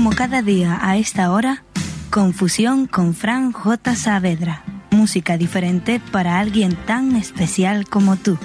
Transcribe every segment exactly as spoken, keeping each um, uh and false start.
Como cada día a esta hora, Confusión con Fran J. Saavedra. Música diferente para alguien tan especial como tú.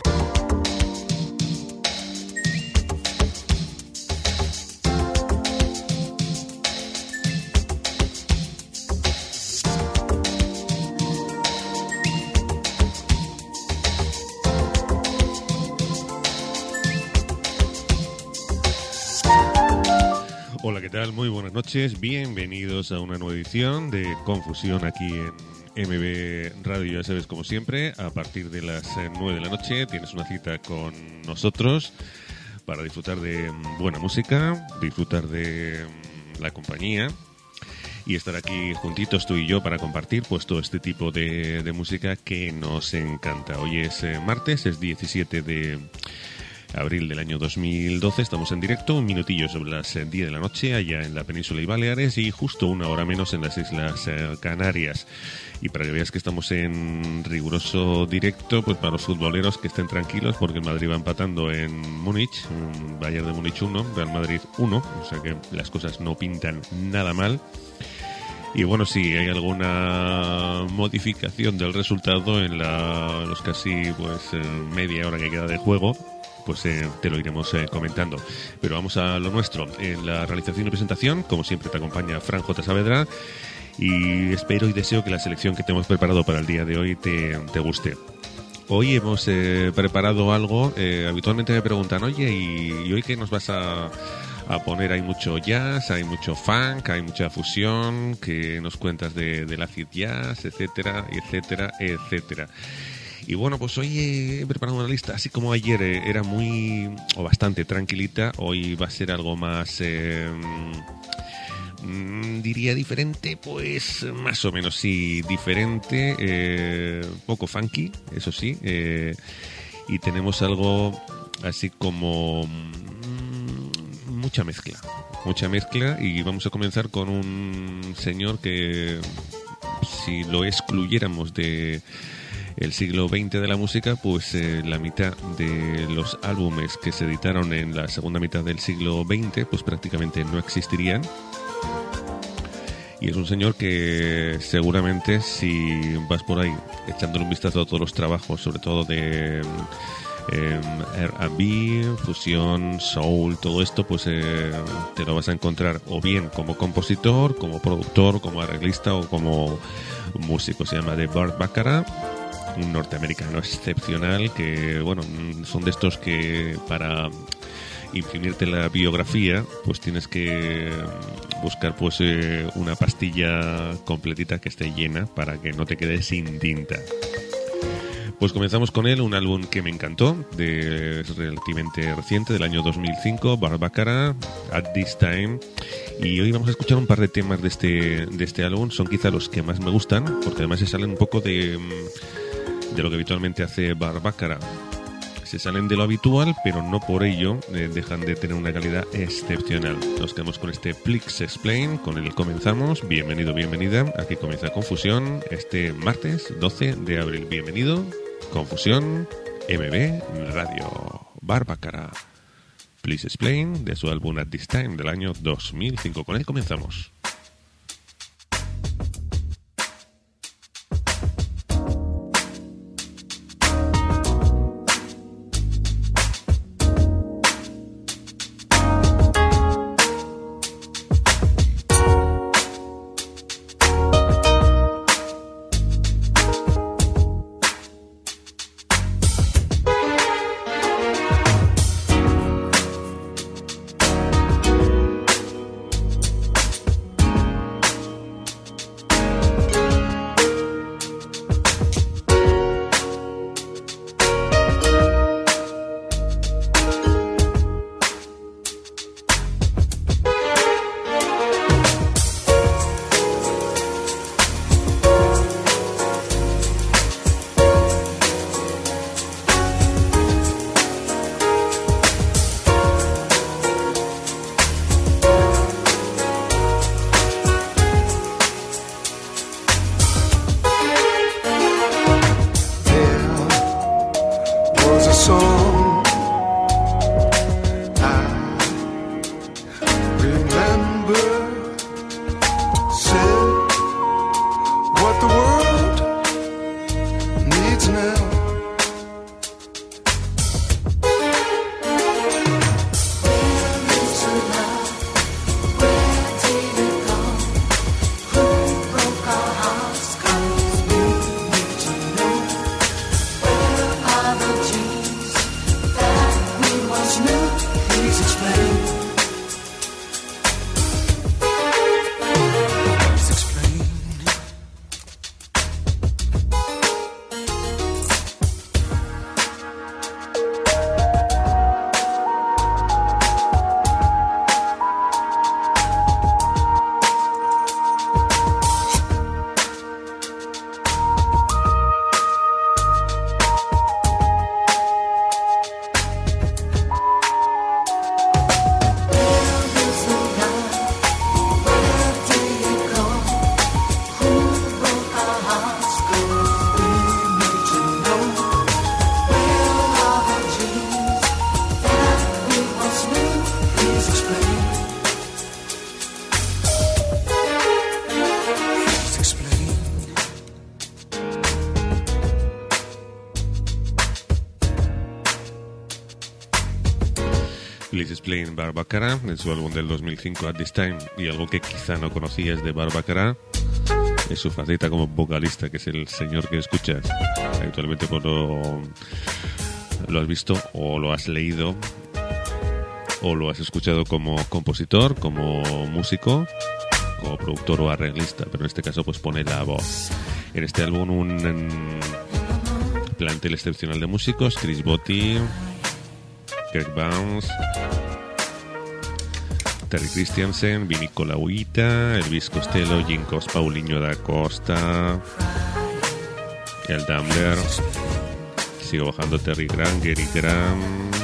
Hola, ¿qué tal? Muy buenas noches. Bienvenidos a una nueva edición de Confusión aquí en M B Radio. Ya sabes, como siempre, a partir de las nueve de la noche tienes una cita con nosotros para disfrutar de buena música, disfrutar de la compañía y estar aquí juntitos tú y yo para compartir pues todo este tipo de, de música que nos encanta. Hoy es eh, martes, es diecisiete de abril del año dos mil doce, estamos en directo, un minutillo sobre las diez de la noche allá en la península y Baleares y justo una hora menos en las Islas eh, Canarias. Y para que veas que estamos en riguroso directo, pues para los futboleros que estén tranquilos porque el Madrid va empatando en Múnich, Bayern de Múnich uno, Real Madrid uno, o sea que las cosas no pintan nada mal. Y bueno, si sí, hay alguna modificación del resultado en la, los casi pues eh, media hora que queda de juego, pues eh, te lo iremos eh, comentando. Pero vamos a lo nuestro. En la realización y presentación, como siempre, te acompaña Fran J. Saavedra y espero y deseo que la selección que te hemos preparado para el día de hoy te, te guste. Hoy hemos eh, preparado algo, eh, habitualmente me preguntan, oye, ¿y, y hoy qué nos vas a, a poner? Hay mucho jazz, hay mucho funk, hay mucha fusión, ¿qué nos cuentas de, del acid jazz, etcétera, etcétera, etcétera? Y bueno, pues hoy he preparado una lista, así como ayer eh, era muy, o bastante tranquilita, hoy va a ser algo más, eh, mm, diría diferente, pues más o menos sí, diferente, eh, poco funky, eso sí, eh, y tenemos algo así como mm, mucha mezcla, mucha mezcla, y vamos a comenzar con un señor que si lo excluyéramos de el siglo veinte de la música, pues eh, la mitad de los álbumes que se editaron en la segunda mitad del siglo veinte, pues prácticamente no existirían. Y es un señor que seguramente si vas por ahí echándole un vistazo a todos los trabajos, sobre todo de eh, R and B, fusión, soul, todo esto, pues eh, te lo vas a encontrar o bien como compositor, como productor, como arreglista o como músico. Se llama de Burt Bacharach, un norteamericano excepcional que, bueno, son de estos que para imprimirte la biografía pues tienes que buscar pues eh, una pastilla completita que esté llena para que no te quedes sin tinta. Pues comenzamos con él, un álbum que me encantó, de, es relativamente reciente, del año dos mil cinco, Burt Bacharach, At This Time. Y hoy vamos a escuchar un par de temas de este, de este álbum, son quizá los que más me gustan, porque además se salen un poco de, de lo que habitualmente hace Burt Bacharach. Se salen de lo habitual, pero no por ello eh, dejan de tener una calidad excepcional. Nos quedamos con este Please Explain, con el comenzamos. Bienvenido, bienvenida. Aquí comienza Confusión este martes doce de abril. Bienvenido, Confusión, M B Radio. Burt Bacharach, Please Explain, de su álbum At This Time del año dos mil cinco. Con él comenzamos. Liz Playing Barbaccara en su álbum del dos mil cinco At This Time, y algo que quizá no conocías de Barbaccara es su faceta como vocalista, que es el señor que escuchas. Actualmente pues lo, lo has visto o lo has leído o lo has escuchado como compositor, como músico, como productor o arreglista, pero en este caso pues pone la voz. En este álbum un plantel excepcional de músicos: Chris Botti, Greg Barnes, Terry Christiansen, Vinny Colaiuta, Elvis Costello, Ginkos Paulinho da Costa, El Daimler, sigo bajando, Terry Grant, Gary Graham,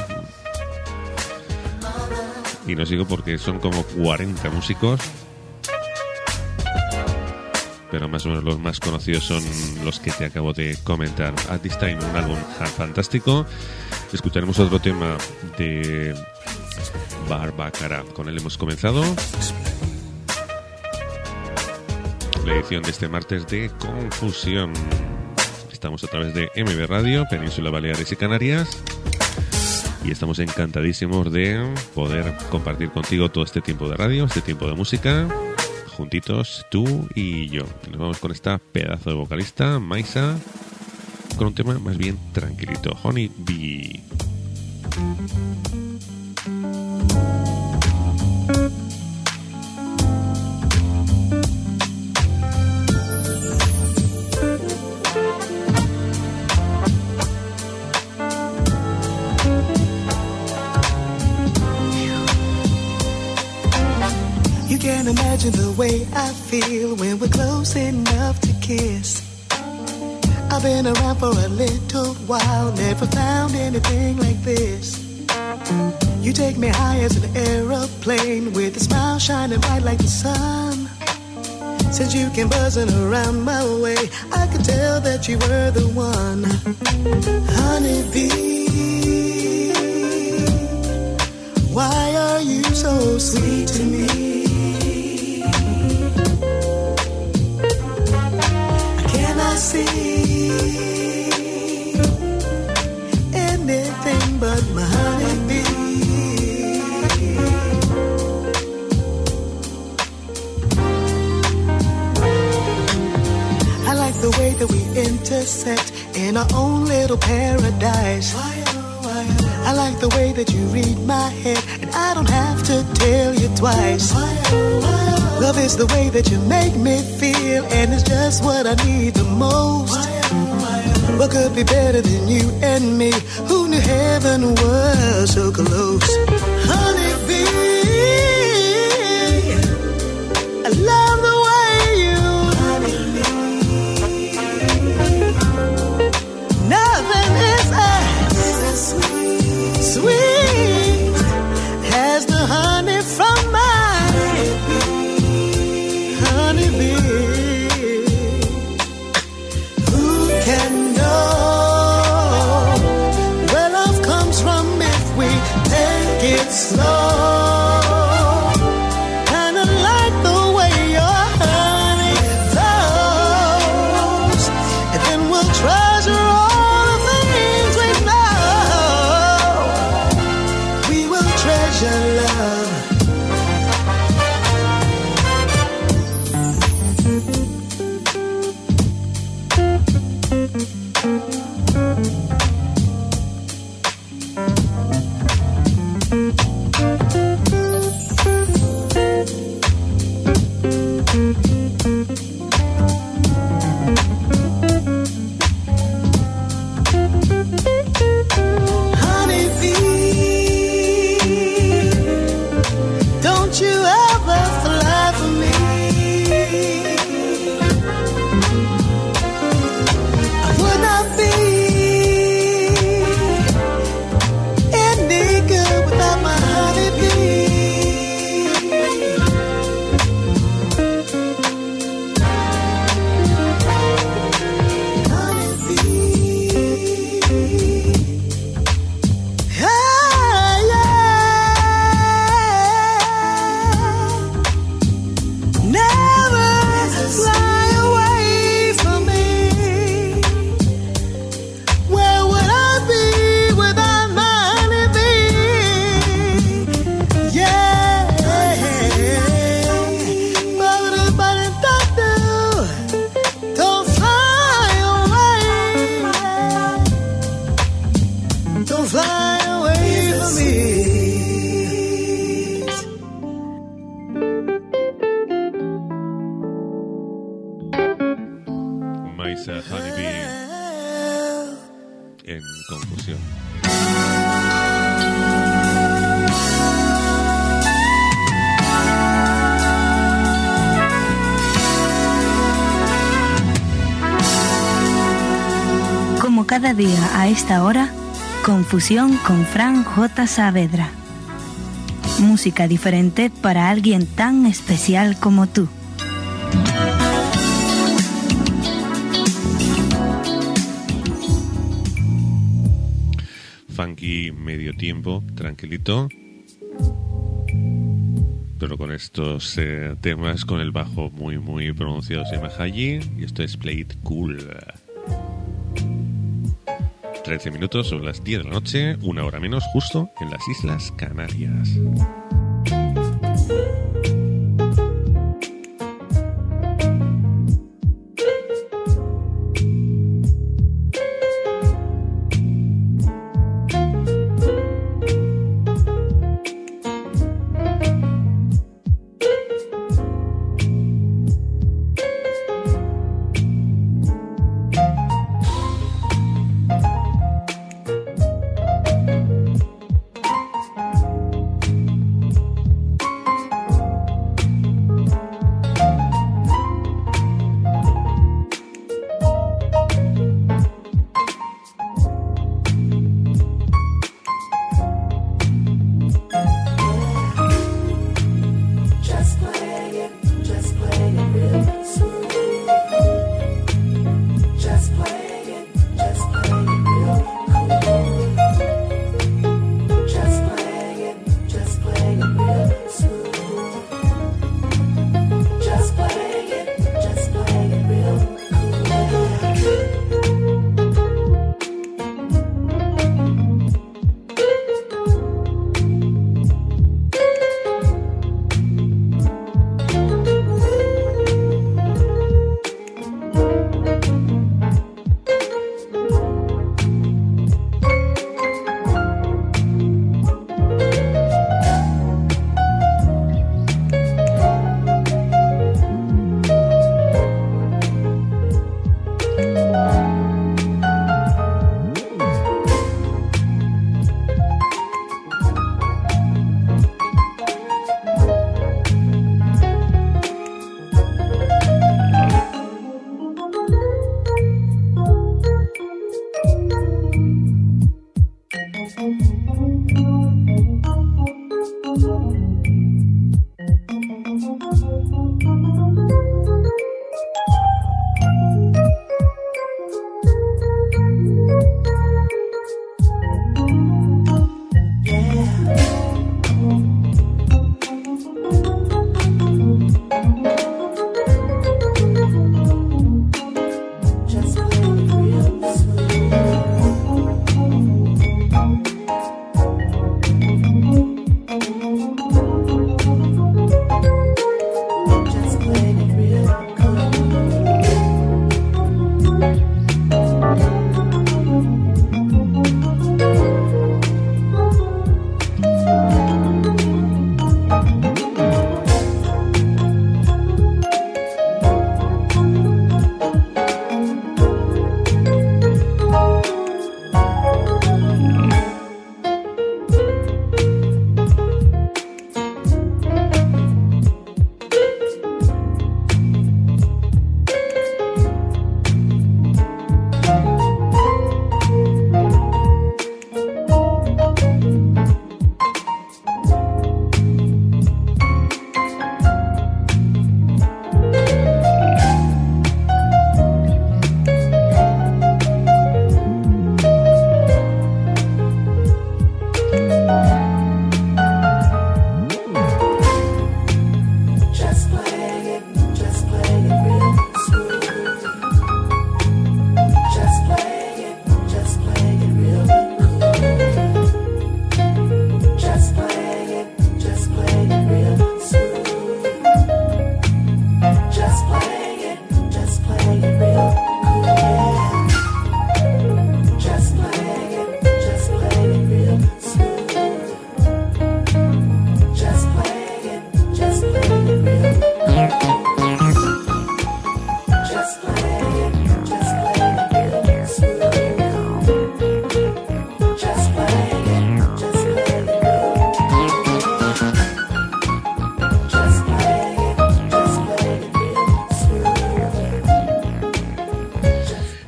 y no sigo porque son como cuarenta músicos, pero más o menos los más conocidos son los que te acabo de comentar. At This Time, un álbum fantástico. Escucharemos otro tema de Barbaccara. Con él hemos comenzado la edición de este martes de Confusión. Estamos a través de M B Radio, Península Baleares y Canarias, y estamos encantadísimos de poder compartir contigo todo este tiempo de radio, este tiempo de música, juntitos, tú y yo. Nos vamos con esta pedazo de vocalista, Maisa, con un tema más bien tranquilito, Honey Bee. You can't imagine the way I feel when we're close enough to kiss. I've been around for a little while, never found anything like this. You take me high as an aeroplane, with a smile shining bright like the sun. Since you came buzzing around my way, I could tell that you were the one. Honeybee, why are you so sweet to me? I see anything but my honeybee. I like the way that we intersect in our own little paradise. I like the way that you read my head and I don't have to tell you twice. Love is the way that you make me feel, and it's just what I need the most. What could be better than you and me? Who knew heaven was so close? Honeybee, I love the way you Honeybee. Nothing is as sweet, sweet as the honey from my slow, kinda like the way your honey flows, and then we'll treasure all the things we know. We will treasure love. en Confusión. Como cada día a esta hora, Confusión con Fran J. Saavedra. Música diferente para alguien tan especial como tú. Funky medio tiempo, tranquilito, pero con estos eh, temas con el bajo muy muy pronunciado. Se llama Haji y esto es Play It Cool. trece minutos, son las diez de la noche, una hora menos justo en las Islas Canarias.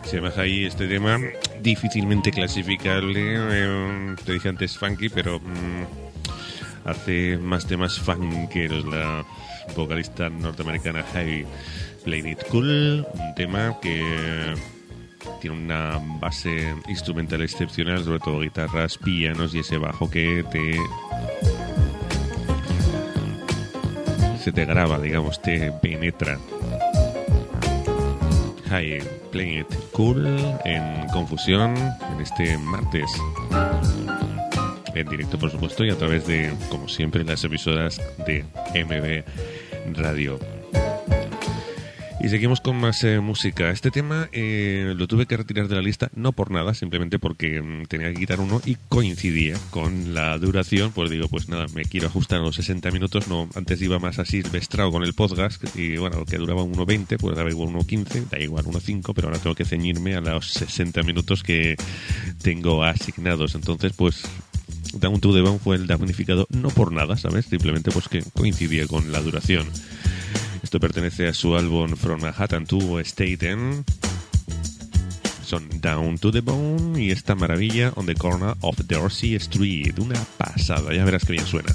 Se llama High este tema, difícilmente clasificable. Eh, te dije antes funky, pero mmm, hace más temas funkeros la vocalista norteamericana High. Playing It Cool, un tema que tiene una base instrumental excepcional, sobre todo guitarras, pianos y ese bajo que te se te graba, digamos, te penetra. High Playing It Cool en Confusión en este martes en directo, por supuesto, y a través de, como siempre, las emisoras de M B Radio. Y seguimos con más eh, música. Este tema eh, lo tuve que retirar de la lista, no por nada, simplemente porque mm, tenía que quitar uno y coincidía con la duración. Pues digo, pues nada, me quiero ajustar a los sesenta minutos. No, antes iba más así silvestrado con el podcast y bueno, que duraba uno veinte, pues daba igual uno quince, da igual uno cinco, pero ahora tengo que ceñirme a los sesenta minutos que tengo asignados. Entonces, pues Down to the Bone fue el damnificado, no por nada, ¿sabes? Simplemente pues que coincidía con la duración. Esto pertenece a su álbum From Manhattan to Staten. Son Down to the Bone y esta maravilla On the Corner of Dorsey Street. Una pasada, ya verás que bien suena.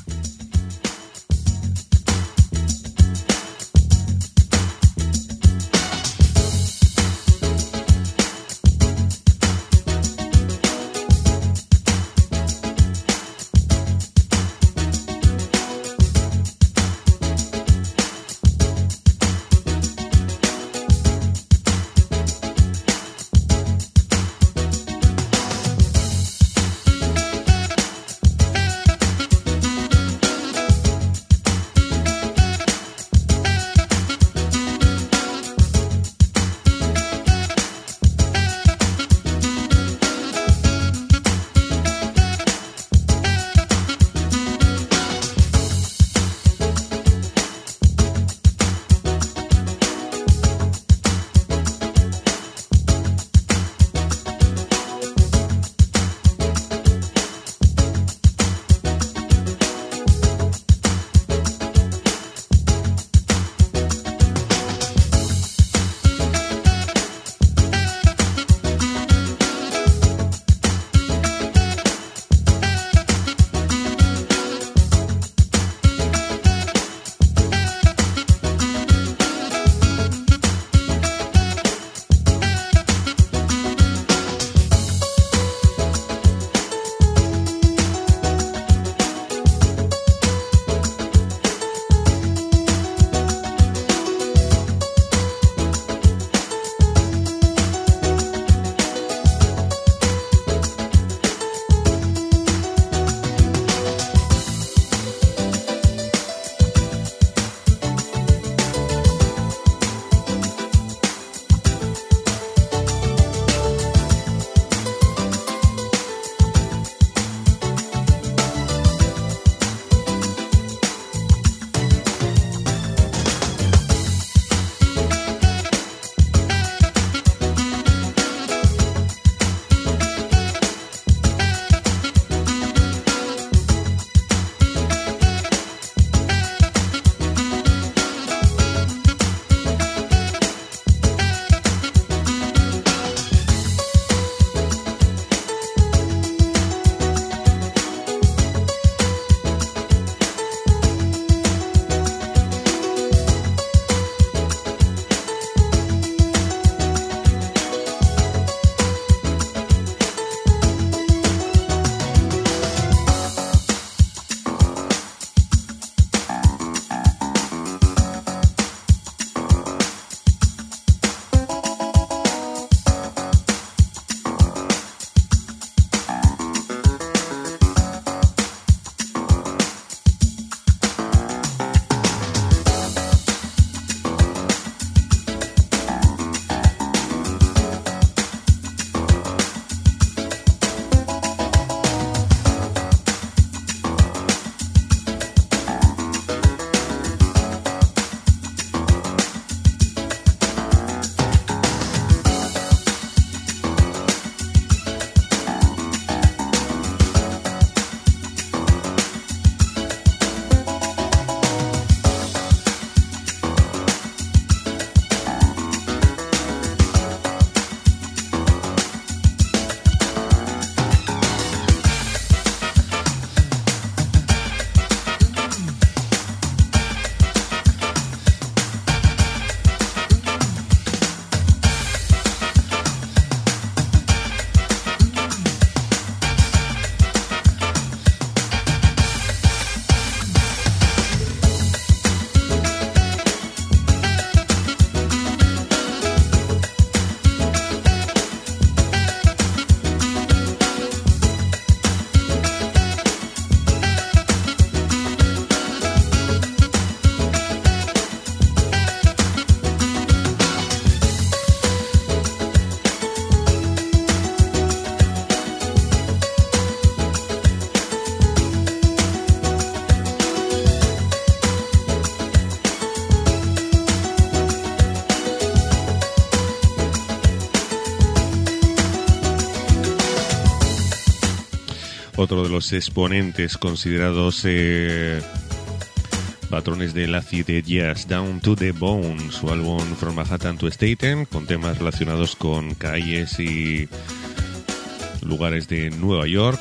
otro de los exponentes considerados eh, patrones del acid jazz, Down to the Bone, su álbum From Manhattan to Staten, con temas relacionados con calles y lugares de Nueva York.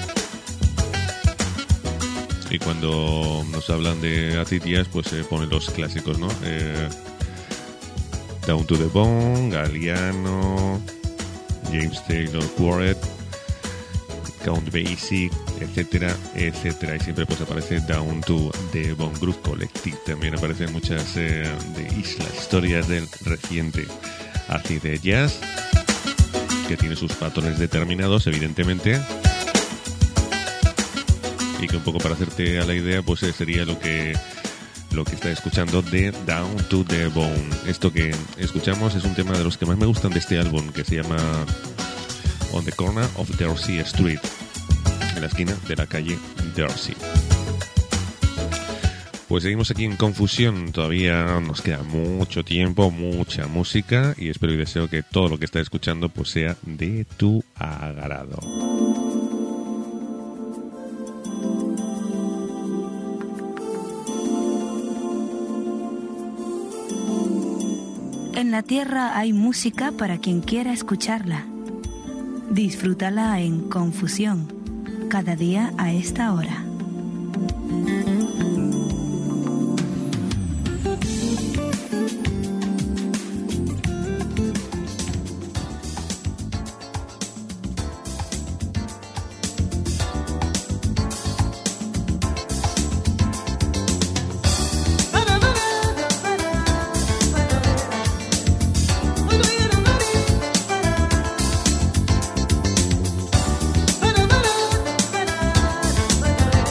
Y cuando nos hablan de acid jazz, pues se eh, ponen los clásicos, ¿no? Eh, Down to the Bone, Galliano, James Taylor Quartet, Count Basie, etcétera, etcétera. Y siempre pues aparece Down to the Bone Groove Collective. También aparecen muchas eh, de islas, historias del reciente acid jazz, que tiene sus patrones determinados, evidentemente. Y que un poco para hacerte a la idea, pues eh, sería lo que lo que está escuchando de Down to the Bone. Esto que escuchamos es un tema de los que más me gustan de este álbum, que se llama On the Corner of Dersey Street, en la esquina de la calle Dersey. Pues seguimos aquí en Confusión, todavía nos queda mucho tiempo, mucha música, y espero y deseo que todo lo que estás escuchando pues sea de tu agrado. En la tierra hay música para quien quiera escucharla. Disfrútala en Confusión, cada día a esta hora. Ba-da-ba-da.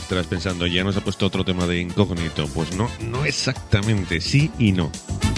estarás pensando, ya nos ha puesto otro tema de Incógnito. Pues no, no exactamente, sí y no.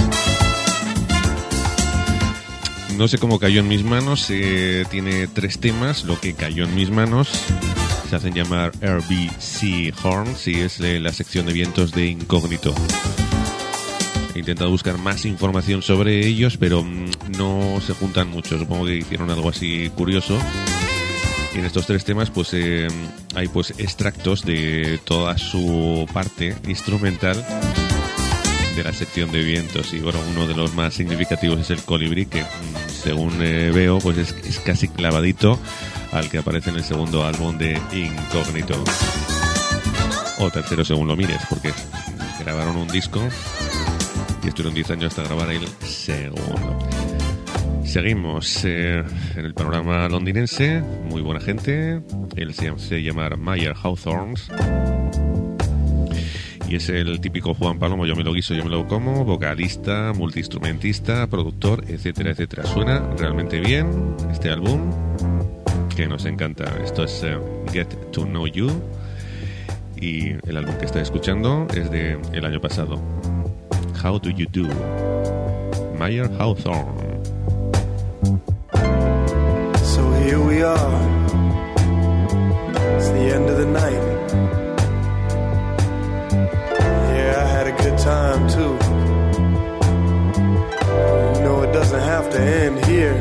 No sé cómo cayó en mis manos, eh, tiene tres temas, lo que cayó en mis manos. Se hacen llamar R B C Horns y es eh, la sección de vientos de Incógnito. He intentado buscar más información sobre ellos, pero mmm, no se juntan mucho. Supongo que hicieron algo así curioso. Y en estos tres temas pues eh, hay pues extractos de toda su parte instrumental de la sección de vientos. Y bueno, uno de los más significativos es el colibrí, que según eh, veo pues es, es casi clavadito al que aparece en el segundo álbum de Incógnito, o tercero según lo mires, porque grabaron un disco y estuvieron diez años hasta grabar el segundo. Seguimos eh, en el panorama londinense, muy buena gente. Él se, se llama Mayer Hawthorns y es el típico Juan Palomo, yo me lo guiso, yo me lo como, vocalista, multiinstrumentista, productor, etcétera, etcétera. Suena realmente bien este álbum, que nos encanta. Esto es uh, Get to Know You, y el álbum que está escuchando es de el año pasado. How Do You Do, Mayer Hawthorns. So here we are, it's the end of the night. Yeah, I had a good time too. You know it doesn't have to end here.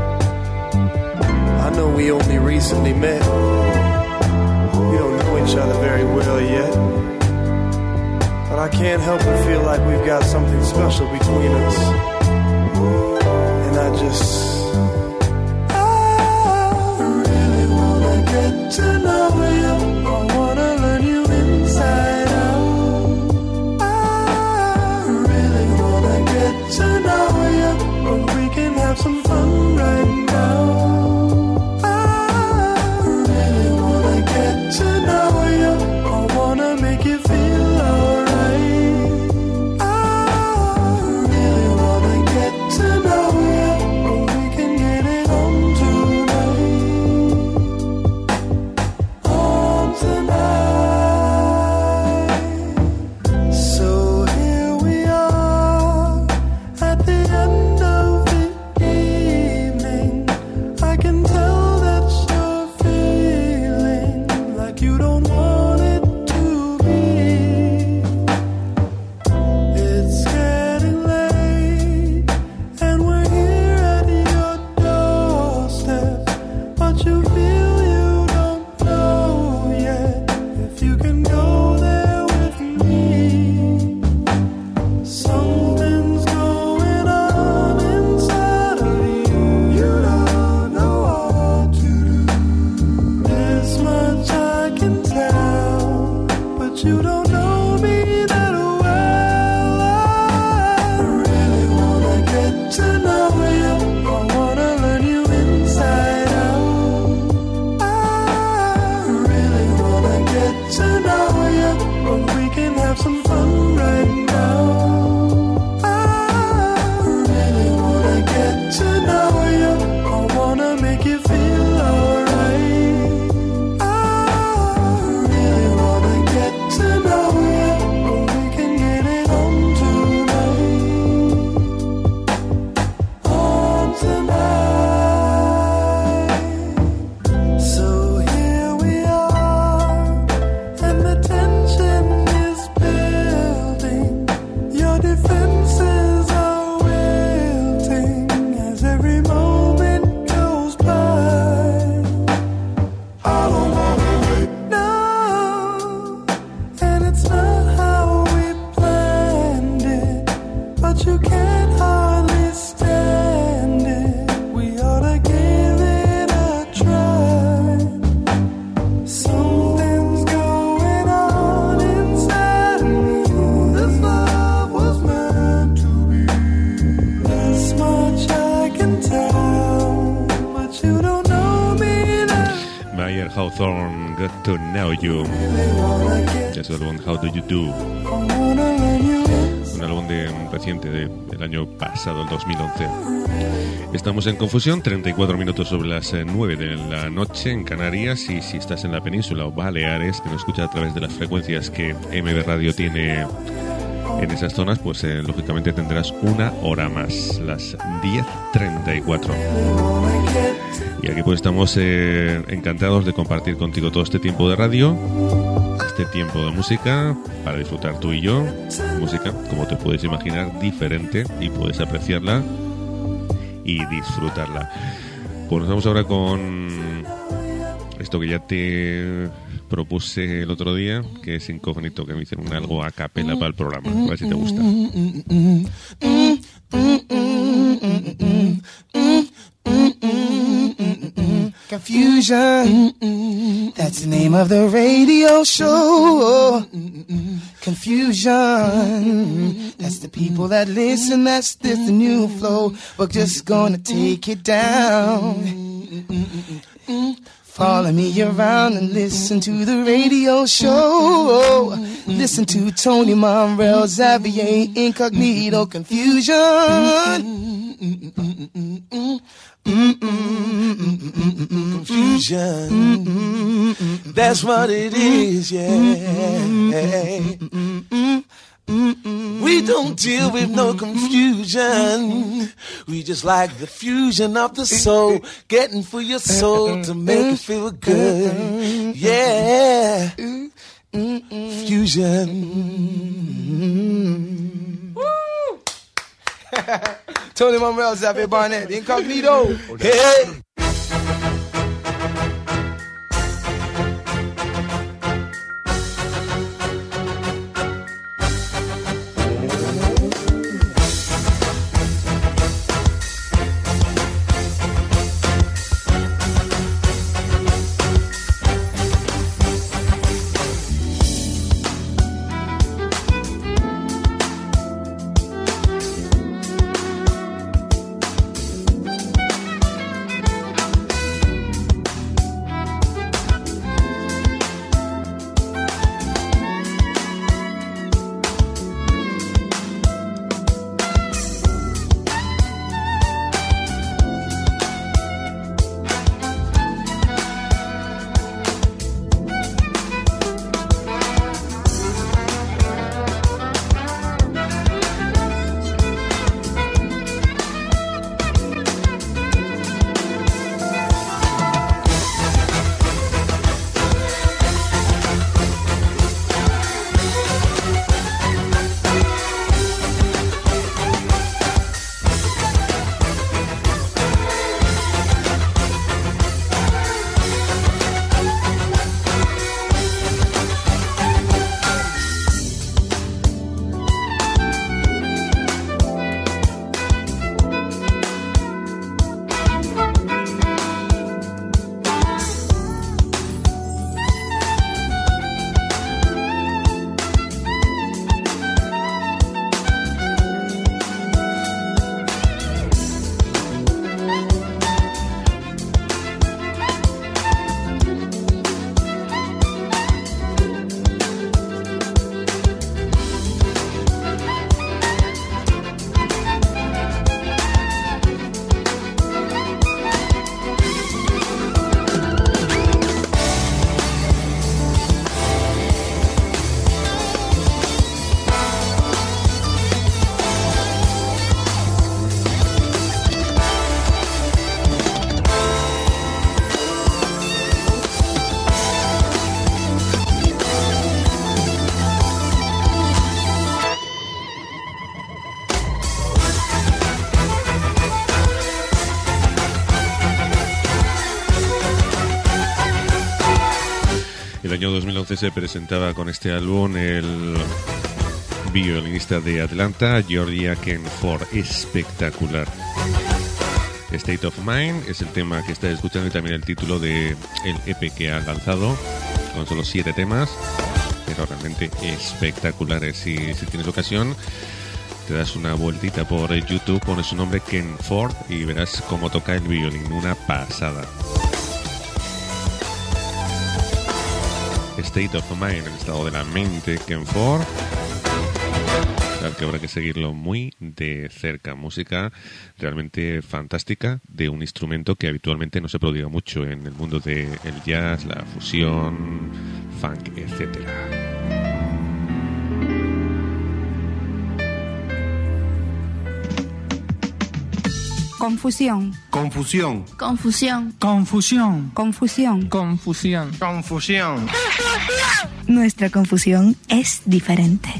I know we only recently met. We don't know each other very well yet. But I can't help but feel like we've got something special between us. And I just... get to know you, I wanna learn you inside out. I really wanna get to know you, but we can have some fun right now. I really wanna get to know you, I wanna make you feel alright. I really wanna get to know you, but we can get it on tonight. Hawthorne, Get to Know You, de su álbum How Do You Do. un álbum de, reciente de, del año pasado, el dos mil once. Estamos en Confusión, treinta y cuatro minutos sobre las nueve de la noche en Canarias, y si estás en la península o Baleares, que nos escuchas a través de las frecuencias que M B Radio tiene en esas zonas, pues eh, lógicamente tendrás una hora más, las diez treinta y cuatro. Y aquí pues estamos eh, encantados de compartir contigo todo este tiempo de radio, este tiempo de música, para disfrutar tú y yo. Música, como te puedes imaginar, diferente, y puedes apreciarla y disfrutarla. Pues nos vamos ahora con esto que ya te propuse el otro día, que es Incógnito, que me hicieron algo a capela para el programa. A ver si te gusta. Confusion, that's the name of the radio show. Confusion, that's the people that listen, that's this the new flow. We're just gonna take it down. Follow me around and listen to the radio show. Listen to Tony Monreal, Xavier Incognito. Confusion. Confusion, that's what it is, yeah. We don't deal with no confusion. We just like the fusion of the soul, getting for your soul to make it feel good, yeah. Fusion. Woo! Tony Monreal, Xavier Barnett, Incognito. Hey. El año dos mil once se presentaba con este álbum el violinista de Atlanta, Georgia Ken Ford. Espectacular. State of Mind es el tema que estás escuchando y también el título de el E P que ha lanzado, con solo siete temas, pero realmente espectaculares. Si, si tienes ocasión, te das una vueltita por YouTube, pones su nombre Ken Ford y verás cómo toca el violín, una pasada. State of Mind, el estado de la mente, Ken Ford. Claro que habrá que seguirlo muy de cerca. Música realmente fantástica de un instrumento que habitualmente no se prodiga mucho en el mundo del jazz, la fusión, funk, etcétera. Confusión. Confusión. Confusión. Confusión. Confusión. Confusión. Confusión. Nuestra confusión es diferente.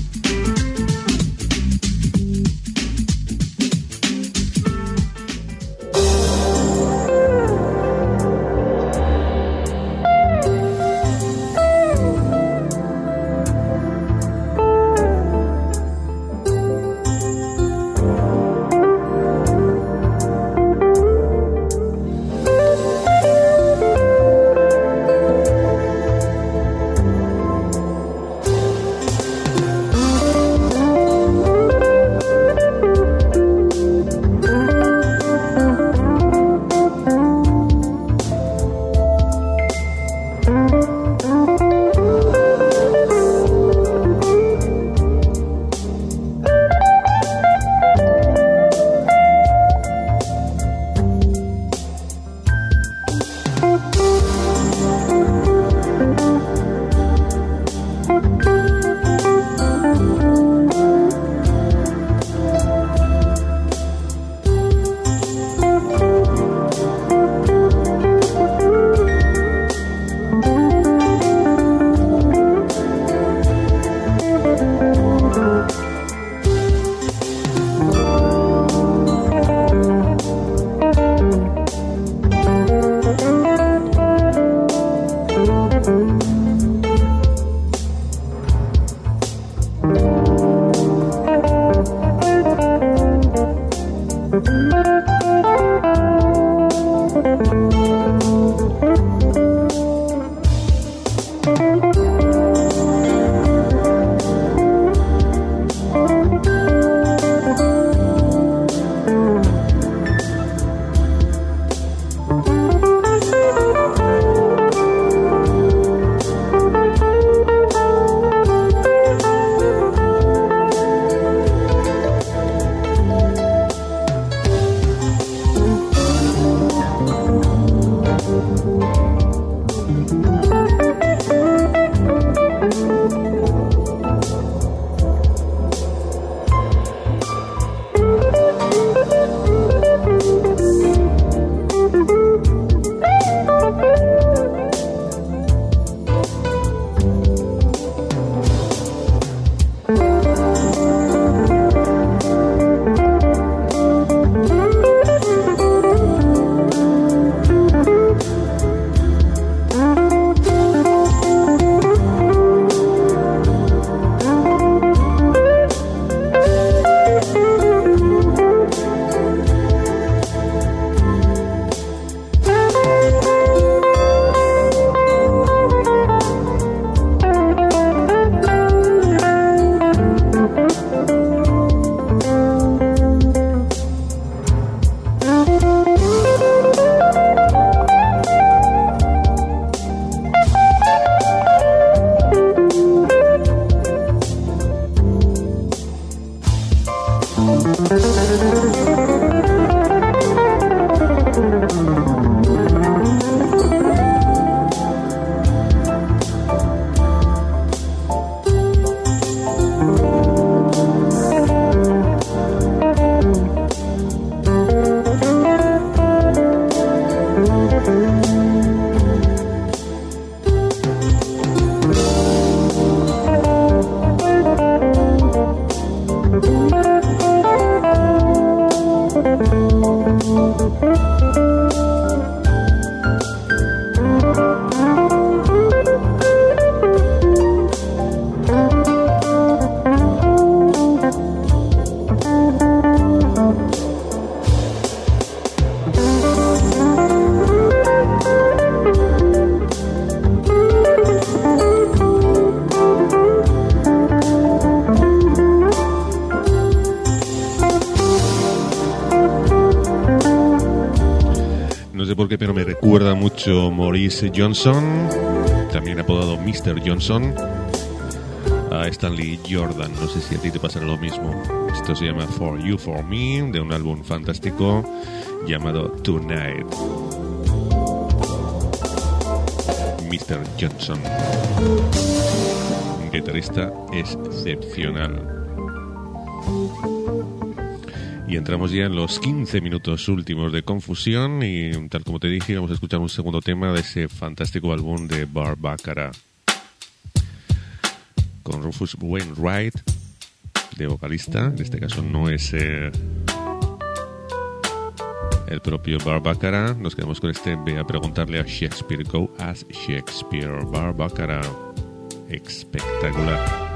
Pero me recuerda mucho Maurice Johnson, también apodado mister Johnson, a Stanley Jordan. No sé si a ti te pasará lo mismo. Esto se llama For You, For Me, de un álbum fantástico llamado Tonight. mister Johnson, un guitarrista excepcional. Y entramos ya en los quince minutos últimos de Confusión y, tal como te dije, vamos a escuchar un segundo tema de ese fantástico álbum de Barbaccara, con Rufus Wainwright de vocalista. En este caso no es eh, el propio Barbaccara. Nos quedamos con este Ve a preguntarle a Shakespeare. Go Ask Shakespeare. Barbaccara, espectacular.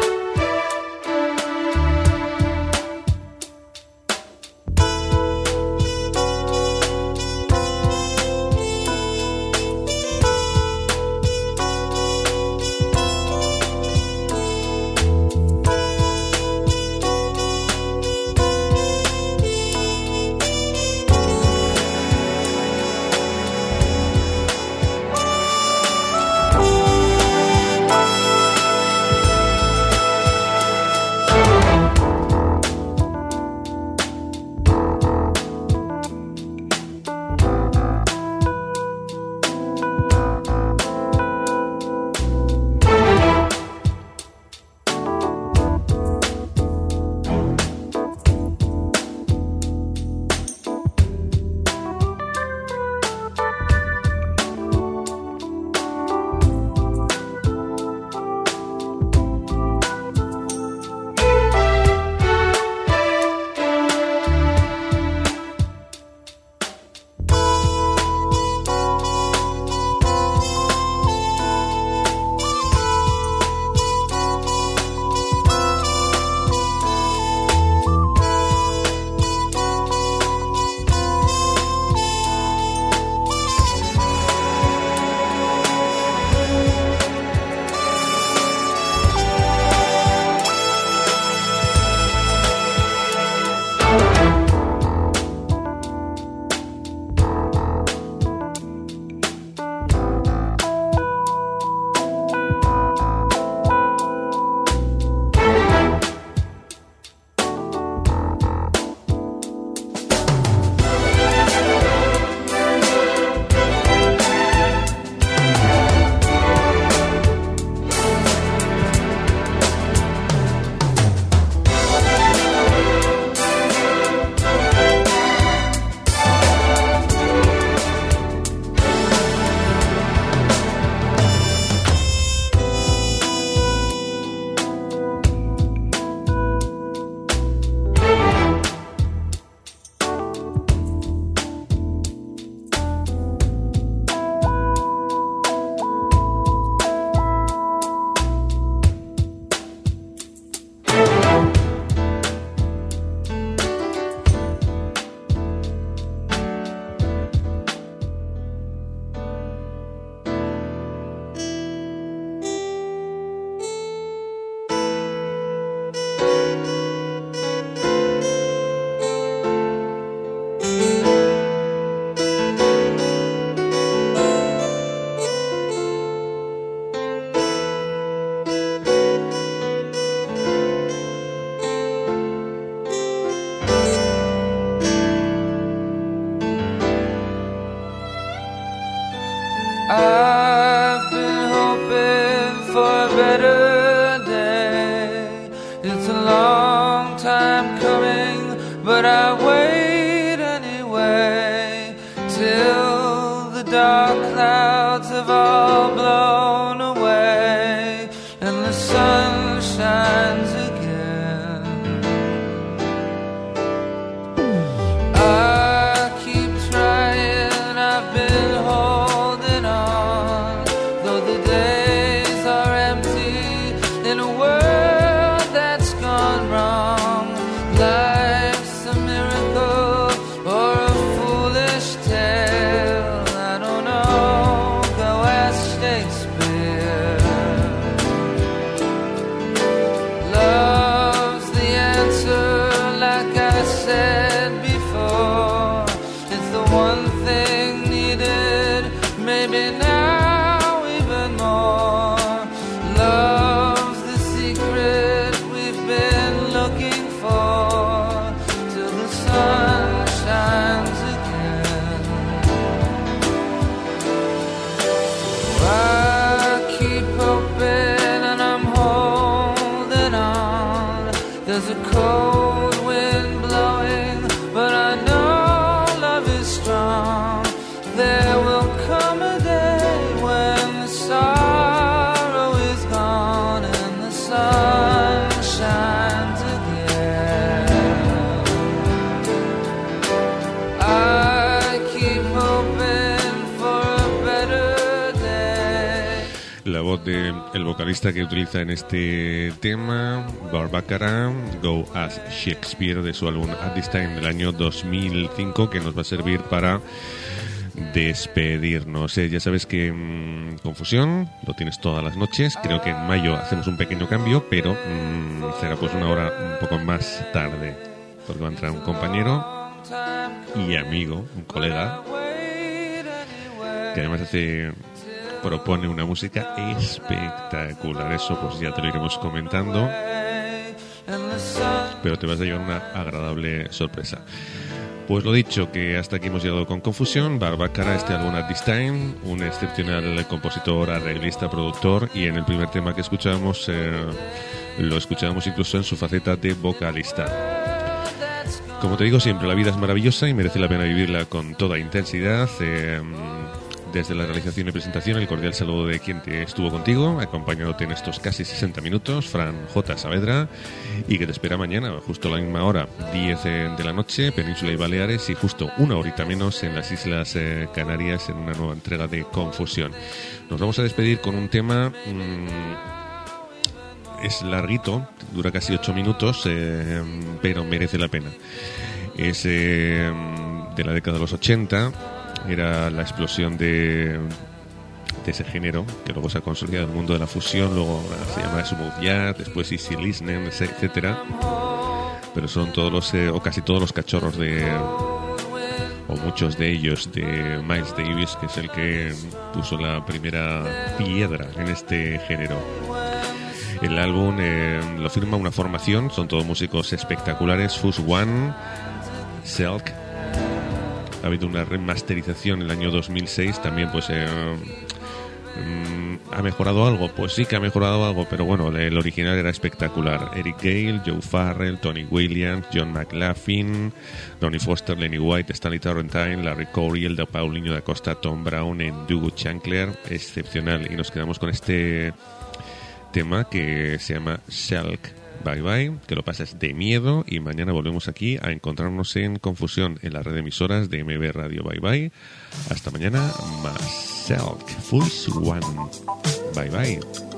I've been hoping for a better day. It's a long time coming, but I wait anyway, till the dark clouds have all blown away and the sun shines again. I keep trying, I've been holding on, though the days are empty in a world that's gone wrong. Life's a miracle voz del vocalista que utiliza en este tema, Barbaccara, Go as Shakespeare, de su álbum At This Time del año dos mil cinco, que nos va a servir para despedirnos. Eh, ya sabes que mmm, Confusión lo tienes todas las noches. Creo que en mayo hacemos un pequeño cambio, pero mmm, será pues una hora un poco más tarde, porque va a entrar un compañero y amigo, un colega, que además hace propone una música espectacular. Eso pues ya te lo iremos comentando, pero te vas a llevar una agradable sorpresa. Pues lo dicho, que hasta aquí hemos llegado con Confusión. Barbaccara, este álbum At This Time, un excepcional compositor, arreglista, productor, y en el primer tema que escuchábamos eh, lo escuchábamos incluso en su faceta de vocalista. Como te digo siempre, la vida es maravillosa y merece la pena vivirla con toda intensidad. Eh, Desde la realización y presentación, el cordial saludo de quien te estuvo contigo, acompañándote en estos casi sesenta minutos, Fran J. Saavedra, y que te espera mañana, justo a la misma hora, diez de la noche, Península y Baleares, y justo una horita menos en las Islas eh, Canarias, en una nueva entrega de Confusión. Nos vamos a despedir con un tema... Mmm, es larguito, dura casi ocho minutos, eh, pero merece la pena. Es eh, de la década de los ochenta... Era la explosión de, de ese género que luego se ha consolidado en el mundo de la fusión. Luego se llama smooth jazz, después easy listening, etcétera. Pero son todos los eh, o casi todos los cachorros de, o muchos de ellos, de Miles Davis, que es el que puso la primera piedra en este género. El álbum eh, lo firma una formación, son todos músicos espectaculares: Fuzz One, Selk. Ha habido una remasterización en el año dos mil seis, también pues eh, mm, ¿ha mejorado algo? Pues sí que ha mejorado algo, pero bueno, el original era espectacular. Eric Gale, Joe Farrell, Tony Williams, John McLaughlin, Ronnie Foster, Lenny White, Stanley Torrentine, Larry Coryell, de Paulinho da Costa, Tom Brown, en Dougie Chancler, excepcional. Y nos quedamos con este tema que se llama Shulk. Bye bye, que lo pases de miedo, y mañana volvemos aquí a encontrarnos en Confusión en la red de emisoras de M B Radio. Bye bye, hasta mañana, más Selk, Fuzz One, bye bye.